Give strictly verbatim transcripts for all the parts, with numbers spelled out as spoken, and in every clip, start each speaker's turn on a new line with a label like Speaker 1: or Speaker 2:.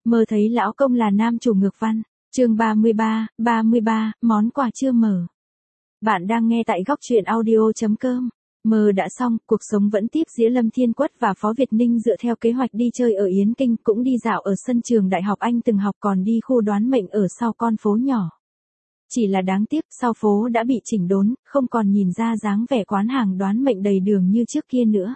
Speaker 1: Mơ thấy lão công là nam chủ ngược văn. Chương ba mươi ba, ba mươi ba, món quà chưa mở. Bạn đang nghe tại góc truyện audio chấm com. Mơ đã xong, cuộc sống vẫn tiếp diễn. Lâm Thiên Quất và Phó Việt Ninh dựa theo kế hoạch đi chơi ở Yến Kinh, cũng đi dạo ở sân trường đại học anh từng học, còn đi khu đoán mệnh ở sau con phố nhỏ. Chỉ là đáng tiếc, sau phố đã bị chỉnh đốn, không còn nhìn ra dáng vẻ quán hàng đoán mệnh đầy đường như trước kia nữa.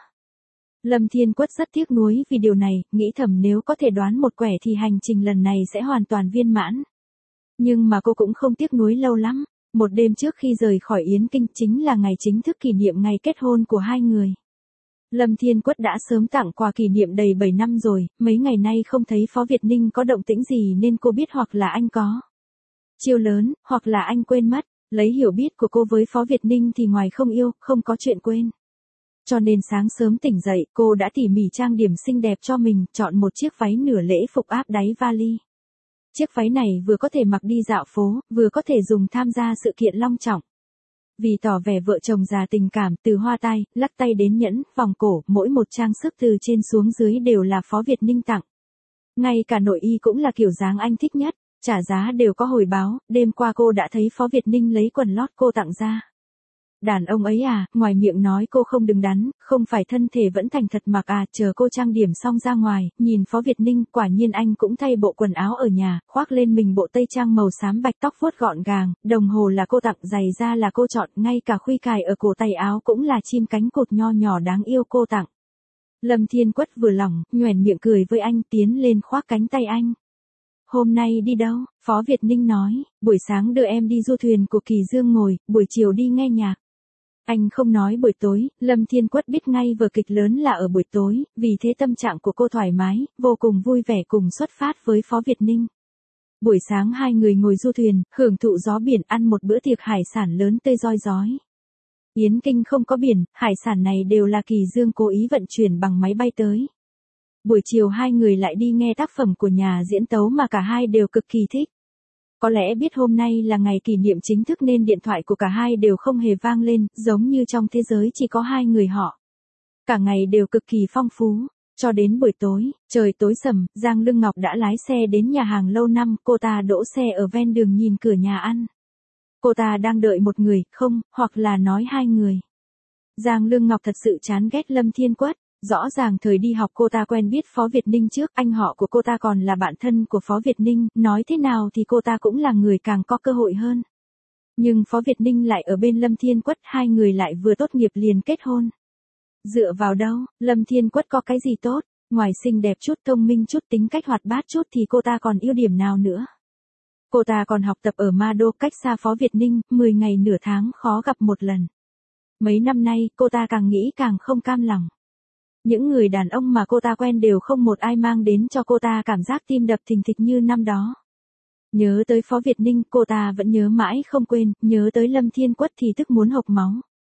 Speaker 1: Lâm Thiên Quất rất tiếc nuối vì điều này, nghĩ thầm nếu có thể đoán một quẻ thì hành trình lần này sẽ hoàn toàn viên mãn. Nhưng mà cô cũng không tiếc nuối lâu lắm. Một đêm trước khi rời khỏi Yến Kinh chính là ngày chính thức kỷ niệm ngày kết hôn của hai người. Lâm Thiên Quất đã sớm tặng quà kỷ niệm đầy bảy năm rồi, mấy ngày nay không thấy Phó Việt Ninh có động tĩnh gì nên cô biết hoặc là anh có chiêu lớn, hoặc là anh quên mất. Lấy hiểu biết của cô với Phó Việt Ninh thì ngoài không yêu, không có chuyện quên. Cho nên sáng sớm tỉnh dậy, cô đã tỉ mỉ trang điểm xinh đẹp cho mình, chọn một chiếc váy nửa lễ phục áp đáy vali. Chiếc váy này vừa có thể mặc đi dạo phố, vừa có thể dùng tham gia sự kiện long trọng. Vì tỏ vẻ vợ chồng già tình cảm, từ hoa tai, lắc tay đến nhẫn, vòng cổ, mỗi một trang sức từ trên xuống dưới đều là Phó Việt Ninh tặng. Ngay cả nội y cũng là kiểu dáng anh thích nhất, trả giá đều có hồi báo. Đêm qua cô đã thấy Phó Việt Ninh lấy quần lót cô tặng ra. Đàn ông ấy à, ngoài miệng nói cô không đứng đắn, không phải thân thể vẫn thành thật mặc à, chờ cô trang điểm xong ra ngoài, nhìn Phó Việt Ninh, quả nhiên anh cũng thay bộ quần áo ở nhà, khoác lên mình bộ tây trang màu xám bạch, tóc vuốt gọn gàng, đồng hồ là cô tặng, giày da là cô chọn, ngay cả khuy cài ở cổ tay áo cũng là chim cánh cụt nho nhỏ đáng yêu cô tặng. Lâm Thiên Quất vừa lòng, nhoẻn miệng cười với anh, tiến lên khoác cánh tay anh. Hôm nay đi đâu? Phó Việt Ninh nói, buổi sáng đưa em đi du thuyền của Kỳ Dương ngồi, buổi chiều đi nghe nhạc. Anh không nói buổi tối. Lâm Thiên Quất biết ngay vở kịch lớn là ở buổi tối, vì thế tâm trạng của cô thoải mái, vô cùng vui vẻ cùng xuất phát với Phó Việt Ninh. Buổi sáng hai người ngồi du thuyền, hưởng thụ gió biển, ăn một bữa tiệc hải sản lớn tươi roi rói. Yến Kinh không có biển, hải sản này đều là Kỳ Dương cố ý vận chuyển bằng máy bay tới. Buổi chiều hai người lại đi nghe tác phẩm của nhà diễn tấu mà cả hai đều cực kỳ thích. Có lẽ biết hôm nay là ngày kỷ niệm chính thức nên điện thoại của cả hai đều không hề vang lên, giống như trong thế giới chỉ có hai người họ. Cả ngày đều cực kỳ phong phú. Cho đến buổi tối, trời tối sầm, Giang Lương Ngọc đã lái xe đến nhà hàng lâu năm, cô ta đỗ xe ở ven đường nhìn cửa nhà ăn. Cô ta đang đợi một người, không, hoặc là nói hai người. Giang Lương Ngọc thật sự chán ghét Lâm Thiên Quất. Rõ ràng thời đi học cô ta quen biết Phó Việt Ninh trước, anh họ của cô ta còn là bạn thân của Phó Việt Ninh, nói thế nào thì cô ta cũng là người càng có cơ hội hơn. Nhưng Phó Việt Ninh lại ở bên Lâm Thiên Quất, hai người lại vừa tốt nghiệp liền kết hôn. Dựa vào đâu, Lâm Thiên Quất có cái gì tốt, ngoài xinh đẹp chút, thông minh chút, tính cách hoạt bát chút thì cô ta còn ưu điểm nào nữa. Cô ta còn học tập ở Ma Đô, cách xa Phó Việt Ninh, mười ngày nửa tháng khó gặp một lần. Mấy năm nay, cô ta càng nghĩ càng không cam lòng. Những người đàn ông mà cô ta quen đều không một ai mang đến cho cô ta cảm giác tim đập thình thịch như năm đó. Nhớ tới Phó Việt Ninh, cô ta vẫn nhớ mãi không quên, nhớ tới Lâm Thiên Quất thì tức muốn hộc máu.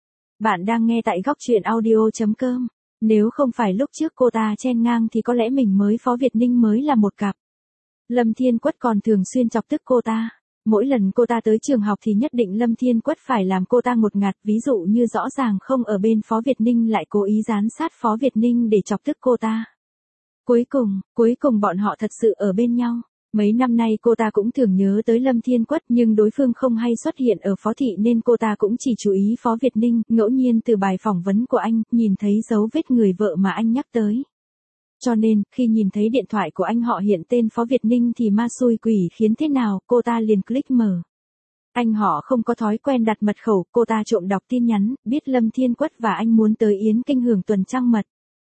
Speaker 1: Bạn đang nghe tại góc truyện audio chấm com. Nếu không phải lúc trước cô ta chen ngang thì có lẽ mình mới Phó Việt Ninh mới là một cặp. Lâm Thiên Quất còn thường xuyên chọc tức cô ta. Mỗi lần cô ta tới trường học thì nhất định Lâm Thiên Quất phải làm cô ta ngột ngạt, ví dụ như rõ ràng không ở bên Phó Việt Ninh lại cố ý dán sát Phó Việt Ninh để chọc tức cô ta. Cuối cùng, cuối cùng bọn họ thật sự ở bên nhau. Mấy năm nay cô ta cũng thường nhớ tới Lâm Thiên Quất nhưng đối phương không hay xuất hiện ở Phó Thị nên cô ta cũng chỉ chú ý Phó Việt Ninh, ngẫu nhiên từ bài phỏng vấn của anh, nhìn thấy dấu vết người vợ mà anh nhắc tới. Cho nên, khi nhìn thấy điện thoại của anh họ hiện tên Phó Việt Ninh thì ma xui quỷ khiến thế nào, cô ta liền click mở. Anh họ không có thói quen đặt mật khẩu, cô ta trộm đọc tin nhắn, biết Lâm Thiên Quất và anh muốn tới Yến Kinh hưởng tuần trăng mật.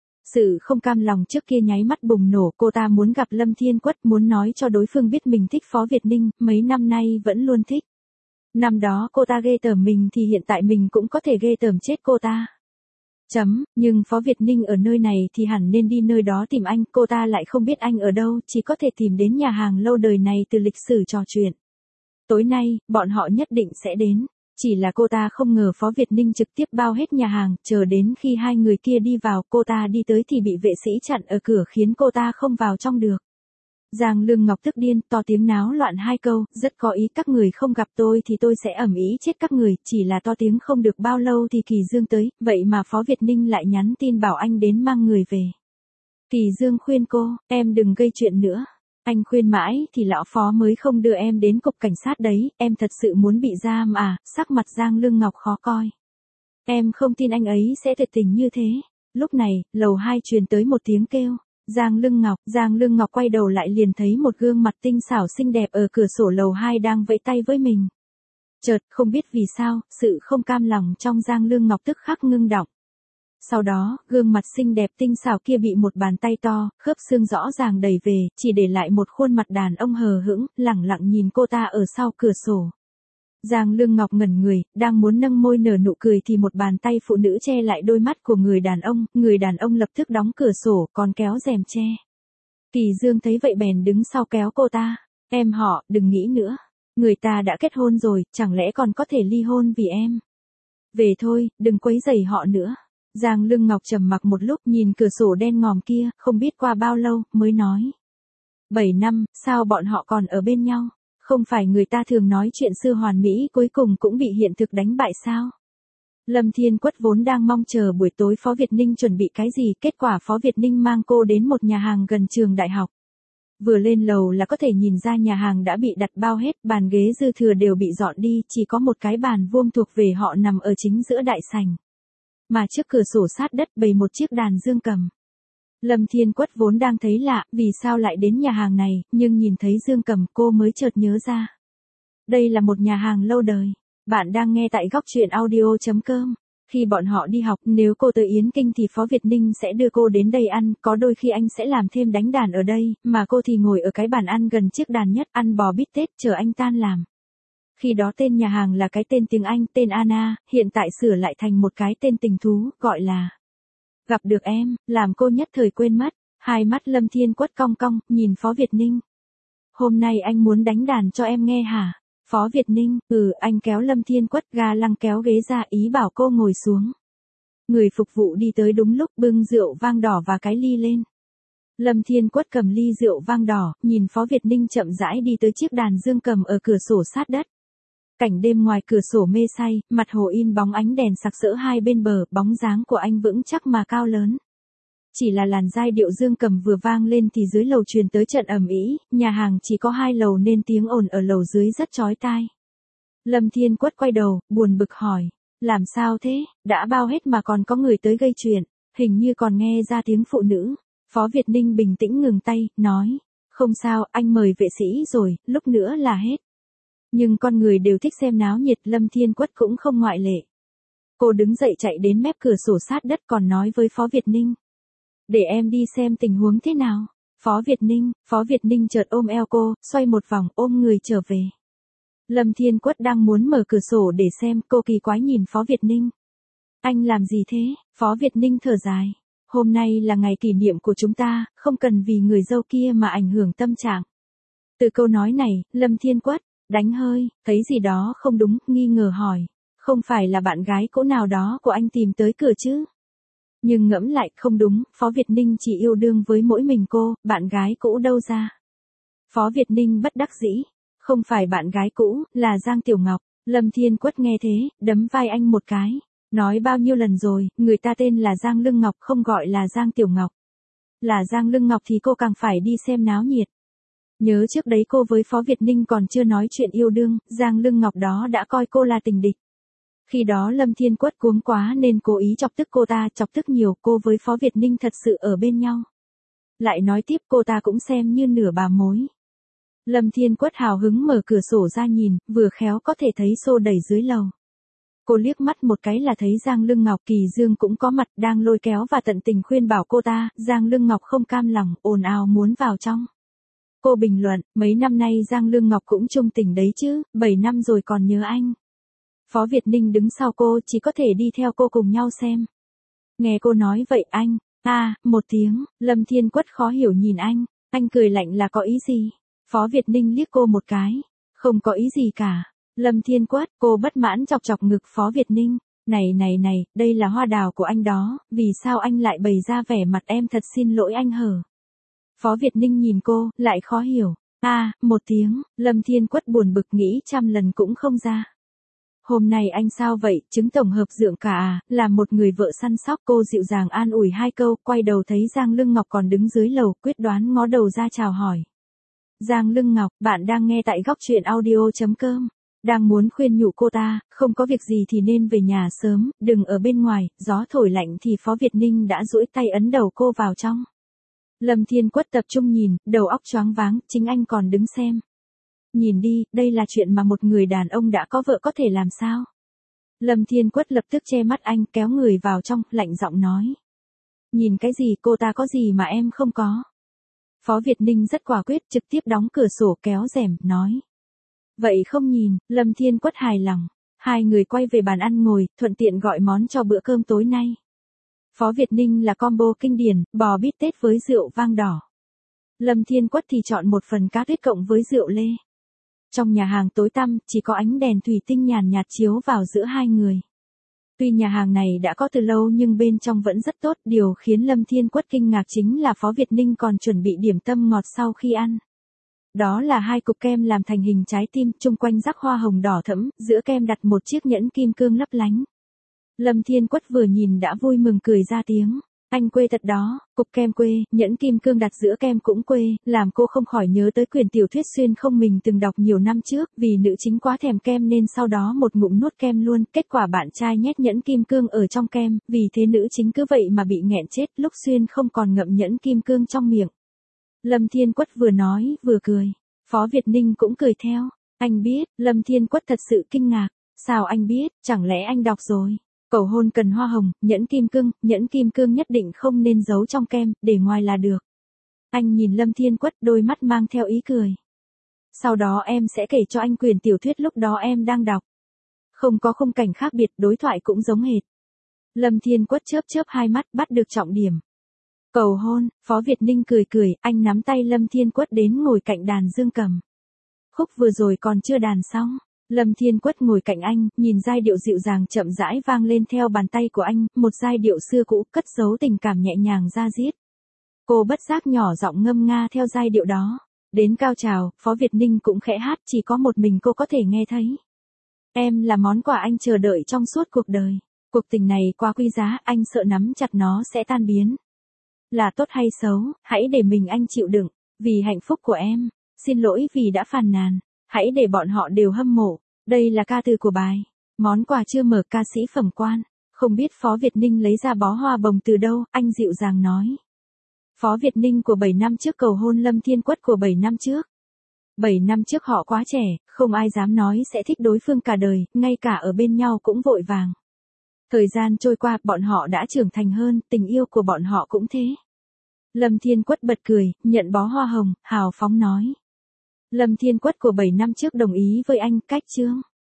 Speaker 1: Sự không cam lòng trước kia nháy mắt bùng nổ, cô ta muốn gặp Lâm Thiên Quất, muốn nói cho đối phương biết mình thích Phó Việt Ninh, mấy năm nay vẫn luôn thích. Năm đó cô ta ghê tởm mình thì hiện tại mình cũng có thể ghê tởm chết cô ta. Chấm, nhưng Phó Việt Ninh ở nơi này thì hẳn nên đi nơi đó tìm anh, cô ta lại không biết anh ở đâu, chỉ có thể tìm đến nhà hàng lâu đời này từ lịch sử trò chuyện. Tối nay, bọn họ nhất định sẽ đến, chỉ là cô ta không ngờ Phó Việt Ninh trực tiếp bao hết nhà hàng, chờ đến khi hai người kia đi vào, cô ta đi tới thì bị vệ sĩ chặn ở cửa khiến cô ta không vào trong được. Giang Lương Ngọc tức điên, to tiếng náo loạn hai câu, rất có ý, các người không gặp tôi thì tôi sẽ ầm ĩ chết các người, chỉ là to tiếng không được bao lâu thì Kỳ Dương tới, vậy mà Phó Việt Ninh lại nhắn tin bảo anh đến mang người về. Kỳ Dương khuyên cô, em đừng gây chuyện nữa. Anh khuyên mãi thì lão phó mới không đưa em đến cục cảnh sát đấy, em thật sự muốn bị giam à, sắc mặt Giang Lương Ngọc khó coi. Em không tin anh ấy sẽ tuyệt tình như thế. Lúc này, lầu hai truyền tới một tiếng kêu. Giang Lương Ngọc, Giang Lương Ngọc quay đầu lại liền thấy một gương mặt tinh xảo xinh đẹp ở cửa sổ lầu hai đang vẫy tay với mình. Chợt, không biết vì sao, sự không cam lòng trong Giang Lương Ngọc tức khắc ngưng đọng. Sau đó, gương mặt xinh đẹp tinh xảo kia bị một bàn tay to, khớp xương rõ ràng đẩy về, chỉ để lại một khuôn mặt đàn ông hờ hững, lẳng lặng nhìn cô ta ở sau cửa sổ. Giang Lương Ngọc ngẩn người, đang muốn nâng môi nở nụ cười thì một bàn tay phụ nữ che lại đôi mắt của người đàn ông, người đàn ông lập tức đóng cửa sổ, còn kéo rèm che. Kỳ Dương thấy vậy bèn đứng sau kéo cô ta. Em họ, đừng nghĩ nữa. Người ta đã kết hôn rồi, chẳng lẽ còn có thể ly hôn vì em. Về thôi, đừng quấy rầy họ nữa. Giang Lương Ngọc trầm mặc một lúc nhìn cửa sổ đen ngòm kia, không biết qua bao lâu, mới nói. Bảy năm, sao bọn họ còn ở bên nhau? Không phải người ta thường nói chuyện xưa hoàn mỹ cuối cùng cũng bị hiện thực đánh bại sao? Lâm Thiên Quất vốn đang mong chờ buổi tối Phó Việt Ninh chuẩn bị cái gì, kết quả Phó Việt Ninh mang cô đến một nhà hàng gần trường đại học. Vừa lên lầu là có thể nhìn ra nhà hàng đã bị đặt bao hết, bàn ghế dư thừa đều bị dọn đi, chỉ có một cái bàn vuông thuộc về họ nằm ở chính giữa đại sảnh. Mà trước cửa sổ sát đất bày một chiếc đàn dương cầm. Lâm Thiên Quất vốn đang thấy lạ, vì sao lại đến nhà hàng này, nhưng nhìn thấy dương cầm cô mới chợt nhớ ra. Đây là một nhà hàng lâu đời. Bạn đang nghe tại góc truyện audio chấm com. Khi bọn họ đi học, nếu cô tới Yến Kinh thì Phó Việt Ninh sẽ đưa cô đến đây ăn, có đôi khi anh sẽ làm thêm đánh đàn ở đây, mà cô thì ngồi ở cái bàn ăn gần chiếc đàn nhất, ăn bò bít tết chờ anh tan làm. Khi đó tên nhà hàng là cái tên tiếng Anh, tên Anna, hiện tại sửa lại thành một cái tên tình thú, gọi là Gặp được em, làm cô nhất thời quên mất. Hai mắt Lâm Thiên Quất cong cong, nhìn Phó Việt Ninh. Hôm nay anh muốn đánh đàn cho em nghe hả? Phó Việt Ninh, ừ, anh kéo Lâm Thiên Quất ga lăng kéo ghế ra ý bảo cô ngồi xuống. Người phục vụ đi tới đúng lúc bưng rượu vang đỏ và cái ly lên. Lâm Thiên Quất cầm ly rượu vang đỏ, nhìn Phó Việt Ninh chậm rãi đi tới chiếc đàn dương cầm ở cửa sổ sát đất. Cảnh đêm ngoài cửa sổ mê say, mặt hồ in bóng ánh đèn sặc sỡ hai bên bờ, bóng dáng của anh vững chắc mà cao lớn. Chỉ là làn giai điệu dương cầm vừa vang lên thì dưới lầu truyền tới trận ầm ĩ, nhà hàng chỉ có hai lầu nên tiếng ồn ở lầu dưới rất chói tai. Lâm Thiên Quất quay đầu, buồn bực hỏi, làm sao thế, đã bao hết mà còn có người tới gây chuyện, hình như còn nghe ra tiếng phụ nữ. Phó Việt Ninh bình tĩnh ngừng tay, nói, không sao, anh mời vệ sĩ rồi, lúc nữa là hết. Nhưng con người đều thích xem náo nhiệt, Lâm Thiên Quất cũng không ngoại lệ. Cô đứng dậy chạy đến mép cửa sổ sát đất còn nói với Phó Việt Ninh. Để em đi xem tình huống thế nào. Phó Việt Ninh, Phó Việt Ninh chợt ôm eo cô, xoay một vòng, ôm người trở về. Lâm Thiên Quất đang muốn mở cửa sổ để xem, cô kỳ quái nhìn Phó Việt Ninh. Anh làm gì thế? Phó Việt Ninh thở dài. Hôm nay là ngày kỷ niệm của chúng ta, không cần vì người dâu kia mà ảnh hưởng tâm trạng. Từ câu nói này, Lâm Thiên Quất đánh hơi, thấy gì đó không đúng, nghi ngờ hỏi. Không phải là bạn gái cũ nào đó của anh tìm tới cửa chứ? Nhưng ngẫm lại, không đúng, Phó Việt Ninh chỉ yêu đương với mỗi mình cô, bạn gái cũ đâu ra? Phó Việt Ninh bất đắc dĩ. Không phải bạn gái cũ, là Giang Tiểu Ngọc. Lâm Thiên Quất nghe thế, đấm vai anh một cái. Nói bao nhiêu lần rồi, người ta tên là Giang Lương Ngọc không gọi là Giang Tiểu Ngọc. Là Giang Lương Ngọc thì cô càng phải đi xem náo nhiệt. Nhớ trước đấy cô với Phó Việt Ninh còn chưa nói chuyện yêu đương, Giang Lương Ngọc đó đã coi cô là tình địch. Khi đó Lâm Thiên Quất cuống quá nên cố ý chọc tức cô ta, chọc tức nhiều, cô với Phó Việt Ninh thật sự ở bên nhau. Lại nói tiếp cô ta cũng xem như nửa bà mối. Lâm Thiên Quất hào hứng mở cửa sổ ra nhìn, vừa khéo có thể thấy xô đẩy dưới lầu. Cô liếc mắt một cái là thấy Giang Lương Ngọc, Kỳ Dương cũng có mặt, đang lôi kéo và tận tình khuyên bảo cô ta, Giang Lương Ngọc không cam lòng, ồn ào muốn vào trong. Cô bình luận, mấy năm nay Giang Lương Ngọc cũng trung tình đấy chứ, bảy năm rồi còn nhớ anh. Phó Việt Ninh đứng sau cô, chỉ có thể đi theo cô cùng nhau xem. Nghe cô nói vậy anh, à, một tiếng, Lâm Thiên Quất khó hiểu nhìn anh, anh cười lạnh là có ý gì? Phó Việt Ninh liếc cô một cái, không có ý gì cả. Lâm Thiên Quất, cô bất mãn chọc chọc ngực Phó Việt Ninh, này này này, đây là hoa đào của anh đó, vì sao anh lại bày ra vẻ mặt em thật xin lỗi anh hở? Phó Việt Ninh nhìn cô, lại khó hiểu, à, một tiếng, Lâm Thiên Quất buồn bực nghĩ trăm lần cũng không ra. Hôm nay anh sao vậy, chứng tổng hợp dượng cả à, là một người vợ săn sóc, cô dịu dàng an ủi hai câu, quay đầu thấy Giang Lương Ngọc còn đứng dưới lầu, quyết đoán ngó đầu ra chào hỏi. Giang Lưng Ngọc, bạn đang nghe tại góc truyện audio.com. Đang muốn khuyên nhủ cô ta, không có việc gì thì nên về nhà sớm, đừng ở bên ngoài, gió thổi lạnh thì Phó Việt Ninh đã duỗi tay ấn đầu cô vào trong. Lâm Thiên Quất tập trung nhìn, đầu óc choáng váng, chính anh còn đứng xem. Nhìn đi, đây là chuyện mà một người đàn ông đã có vợ có thể làm sao? Lâm Thiên Quất lập tức che mắt anh, kéo người vào trong, lạnh giọng nói. Nhìn cái gì, cô ta có gì mà em không có? Phó Việt Ninh rất quả quyết, trực tiếp đóng cửa sổ kéo rèm, nói. Vậy không nhìn, Lâm Thiên Quất hài lòng. Hai người quay về bàn ăn ngồi, thuận tiện gọi món cho bữa cơm tối nay. Phó Việt Ninh là combo kinh điển, bò bít tết với rượu vang đỏ. Lâm Thiên Quất thì chọn một phần cá tuyết cộng với rượu lê. Trong nhà hàng tối tăm, chỉ có ánh đèn thủy tinh nhàn nhạt chiếu vào giữa hai người. Tuy nhà hàng này đã có từ lâu nhưng bên trong vẫn rất tốt, điều khiến Lâm Thiên Quất kinh ngạc chính là Phó Việt Ninh còn chuẩn bị điểm tâm ngọt sau khi ăn. Đó là hai cục kem làm thành hình trái tim, chung quanh rắc hoa hồng đỏ thẫm, giữa kem đặt một chiếc nhẫn kim cương lấp lánh. Lâm Thiên Quất vừa nhìn đã vui mừng cười ra tiếng. Anh quê thật đó, cục kem quê, nhẫn kim cương đặt giữa kem cũng quê, làm cô không khỏi nhớ tới quyển tiểu thuyết xuyên không mình từng đọc nhiều năm trước, vì nữ chính quá thèm kem nên sau đó một ngụm nuốt kem luôn, kết quả bạn trai nhét nhẫn kim cương ở trong kem, vì thế nữ chính cứ vậy mà bị nghẹn chết, lúc xuyên không còn ngậm nhẫn kim cương trong miệng. Lâm Thiên Quất vừa nói, vừa cười. Phó Việt Ninh cũng cười theo. Anh biết, Lâm Thiên Quất thật sự kinh ngạc. Sao anh biết, chẳng lẽ anh đọc rồi? Cầu hôn cần hoa hồng, nhẫn kim cương, nhẫn kim cương nhất định không nên giấu trong kem, để ngoài là được. Anh nhìn Lâm Thiên Quất, đôi mắt mang theo ý cười. Sau đó em sẽ kể cho anh quyển tiểu thuyết lúc đó em đang đọc. Không có khung cảnh khác biệt, đối thoại cũng giống hệt. Lâm Thiên Quất chớp chớp hai mắt, bắt được trọng điểm. Cầu hôn, Phó Việt Ninh cười cười, anh nắm tay Lâm Thiên Quất đến ngồi cạnh đàn dương cầm. Khúc vừa rồi còn chưa đàn xong. Lâm Thiên Quất ngồi cạnh anh, nhìn giai điệu dịu dàng chậm rãi vang lên theo bàn tay của anh, một giai điệu xưa cũ, cất giấu tình cảm nhẹ nhàng da diết. Cô bất giác nhỏ giọng ngâm nga theo giai điệu đó. Đến cao trào, Phó Việt Ninh cũng khẽ hát, chỉ có một mình cô có thể nghe thấy. Em là món quà anh chờ đợi trong suốt cuộc đời. Cuộc tình này quá quý giá, anh sợ nắm chặt nó sẽ tan biến. Là tốt hay xấu, hãy để mình anh chịu đựng, vì hạnh phúc của em. Xin lỗi vì đã phàn nàn. Hãy để bọn họ đều hâm mộ. Đây là ca từ của bài. Món quà chưa mở, ca sĩ Phẩm Quan. Không biết Phó Việt Ninh lấy ra bó hoa bồng từ đâu, anh dịu dàng nói. Phó Việt Ninh của bảy năm trước cầu hôn Lâm Thiên Quất của bảy năm trước. bảy năm trước họ quá trẻ, không ai dám nói sẽ thích đối phương cả đời, ngay cả ở bên nhau cũng vội vàng. Thời gian trôi qua, bọn họ đã trưởng thành hơn, tình yêu của bọn họ cũng thế. Lâm Thiên Quất bật cười, nhận bó hoa hồng, hào phóng nói. Lâm Thiên Quất của bảy năm trước đồng ý với anh, cách chương.